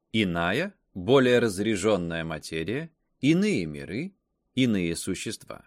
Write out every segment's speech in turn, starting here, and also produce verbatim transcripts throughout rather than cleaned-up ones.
Иная, более разряженная материя, иные миры, иные существа.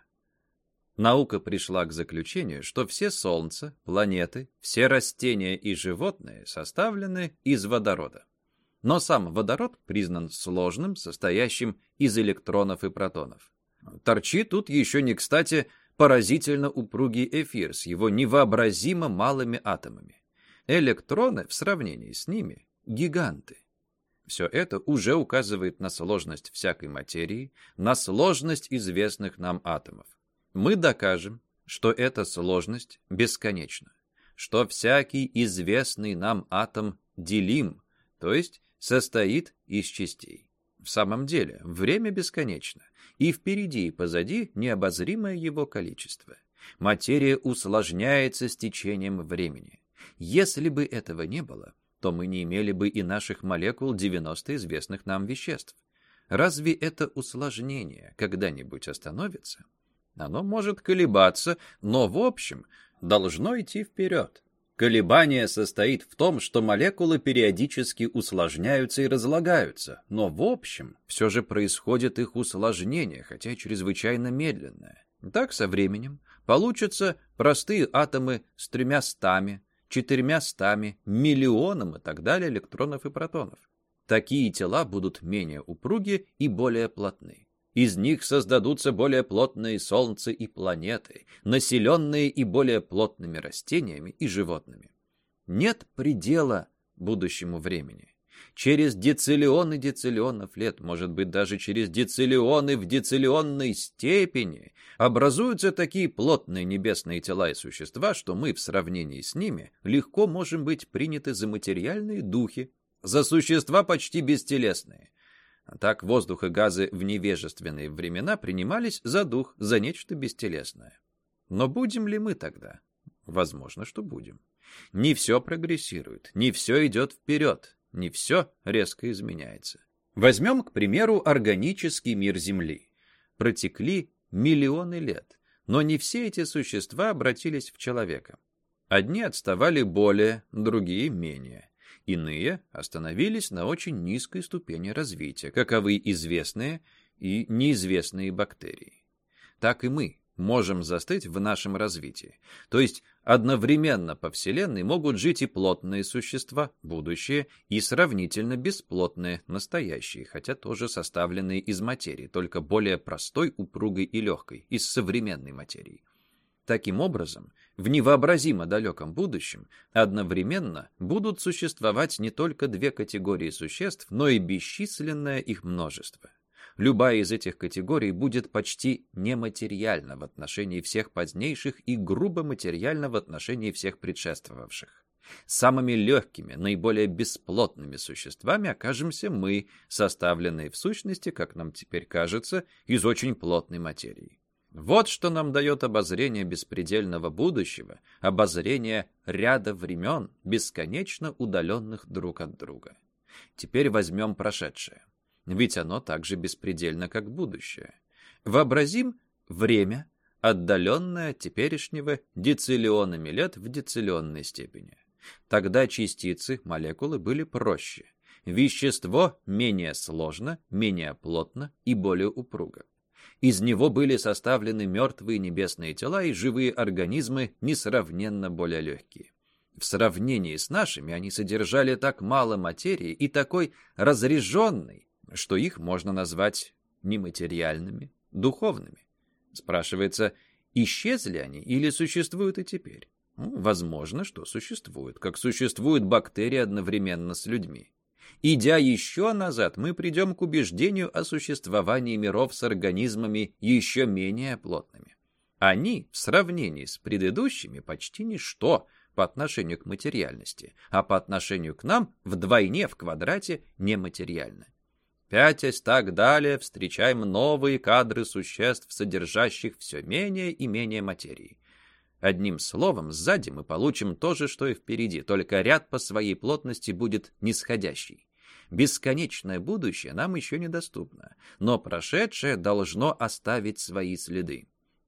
Наука пришла к заключению, что все Солнца, планеты, все растения и животные составлены из водорода. Но сам водород признан сложным, состоящим из электронов и протонов. Торчит тут еще не кстати поразительно упругий эфир с его невообразимо малыми атомами. Электроны в сравнении с ними — гиганты. Все это уже указывает на сложность всякой материи, на сложность известных нам атомов. Мы докажем, что эта сложность бесконечна, что всякий известный нам атом делим, то есть состоит из частей. В самом деле, время бесконечно, и впереди и позади необозримое его количество. Материя усложняется с течением времени. Если бы этого не было, то мы не имели бы и наших молекул девяносто известных нам веществ. Разве это усложнение когда-нибудь остановится? Оно может колебаться, но в общем должно идти вперед. Колебание состоит в том, что молекулы периодически усложняются и разлагаются, но в общем все же происходит их усложнение, хотя и чрезвычайно медленное. Так со временем получатся простые атомы с тремя стами, четырьмя стами, миллионом и так далее электронов и протонов. Такие тела будут менее упруги и более плотны. Из них создадутся более плотные солнца и планеты, населенные и более плотными растениями и животными. Нет предела будущему времени. Через дециллионы дециллионов лет, может быть, даже через дециллионы в дециллионной степени, образуются такие плотные небесные тела и существа, что мы в сравнении с ними легко можем быть приняты за материальные духи, за существа почти бестелесные. Так воздух и газы в невежественные времена принимались за дух, за нечто бестелесное. Но будем ли мы тогда? Возможно, что будем. Не все прогрессирует, не все идет вперед, не все резко изменяется. Возьмем, к примеру, органический мир Земли. Протекли миллионы лет, но не все эти существа обратились в человека. Одни отставали более, другие менее. Иные остановились на очень низкой ступени развития, каковы известные и неизвестные бактерии. Так и мы можем застыть в нашем развитии. То есть одновременно по Вселенной могут жить и плотные существа, будущие, и сравнительно бесплотные, настоящие, хотя тоже составленные из материи, только более простой, упругой и легкой, из современной материи. Таким образом, в невообразимо далеком будущем одновременно будут существовать не только две категории существ, но и бесчисленное их множество. Любая из этих категорий будет почти нематериальна в отношении всех позднейших и грубо материальна в отношении всех предшествовавших. Самыми легкими, наиболее бесплотными существами окажемся мы, составленные в сущности, как нам теперь кажется, из очень плотной материи. Вот что нам дает обозрение беспредельного будущего, обозрение ряда времен, бесконечно удаленных друг от друга. Теперь возьмем прошедшее, ведь оно так же беспредельно, как будущее. Вообразим время, отдаленное от теперешнего дециллионами лет в дециллионной степени. Тогда частицы, молекулы были проще, вещество менее сложно, менее плотно и более упруго. Из него были составлены мертвые небесные тела и живые организмы, несравненно более легкие. В сравнении с нашими они содержали так мало материи и такой разряженной, что их можно назвать нематериальными, духовными. Спрашивается, исчезли они или существуют и теперь? Ну, возможно, что существуют, как существуют бактерии одновременно с людьми. Идя еще назад, мы придем к убеждению о существовании миров с организмами еще менее плотными. Они, в сравнении с предыдущими, почти ничто по отношению к материальности, а по отношению к нам вдвойне в квадрате нематериальны. Пятясь так далее, встречаем новые кадры существ, содержащих все менее и менее материи. Одним словом, сзади мы получим то же, что и впереди, только ряд по своей плотности будет нисходящий. Бесконечное будущее нам еще недоступно, но прошедшее должно оставить свои следы.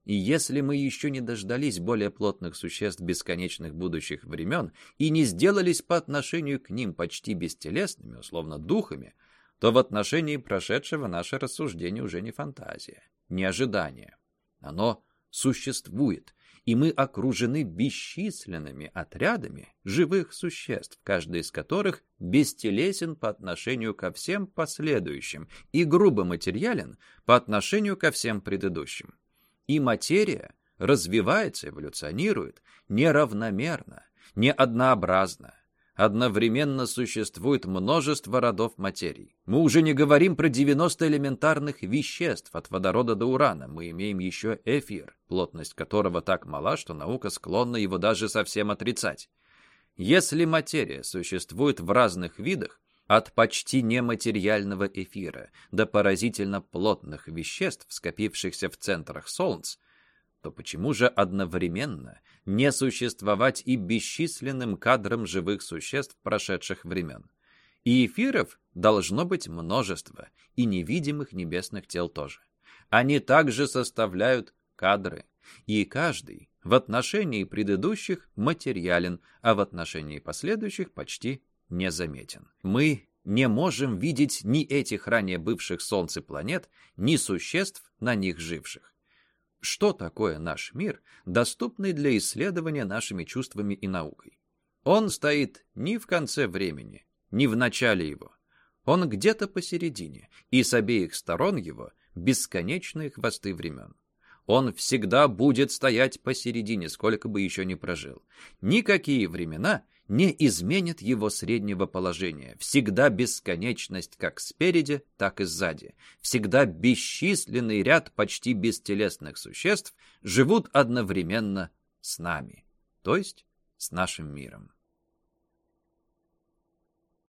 И если мы еще не дождались более плотных существ бесконечных будущих времен и не сделались по отношению к ним почти бестелесными, условно духами, то в отношении прошедшего наше рассуждение уже не фантазия, не ожидание. Оно существует, и мы окружены бесчисленными отрядами живых существ, каждый из которых бестелесен по отношению ко всем последующим и грубо материален по отношению ко всем предыдущим. И материя развивается, эволюционирует неравномерно, неоднообразно. Одновременно существует множество родов материй. Мы уже не говорим про девяносто элементарных веществ от водорода до урана. Мы имеем еще эфир, плотность которого так мала, что наука склонна его даже совсем отрицать. Если материя существует в разных видах, от почти нематериального эфира до поразительно плотных веществ, скопившихся в центрах Солнц, то почему же одновременно не существовать и бесчисленным кадрам живых существ прошедших времен? И эфиров должно быть множество, и невидимых небесных тел тоже. Они также составляют кадры, и каждый в отношении предыдущих материален, а в отношении последующих почти незаметен. Мы не можем видеть ни этих ранее бывших Солнц и планет, ни существ, на них живших. Что такое наш мир, доступный для исследования нашими чувствами и наукой? Он стоит ни в конце времени, ни в начале его. Он где-то посередине, и с обеих сторон его бесконечные хвосты времен. Он всегда будет стоять посередине, сколько бы еще ни прожил. Никакие времена не изменят его среднего положения. Всегда бесконечность как спереди, так и сзади. Всегда бесчисленный ряд почти бестелесных существ живут одновременно с нами, то есть с нашим миром.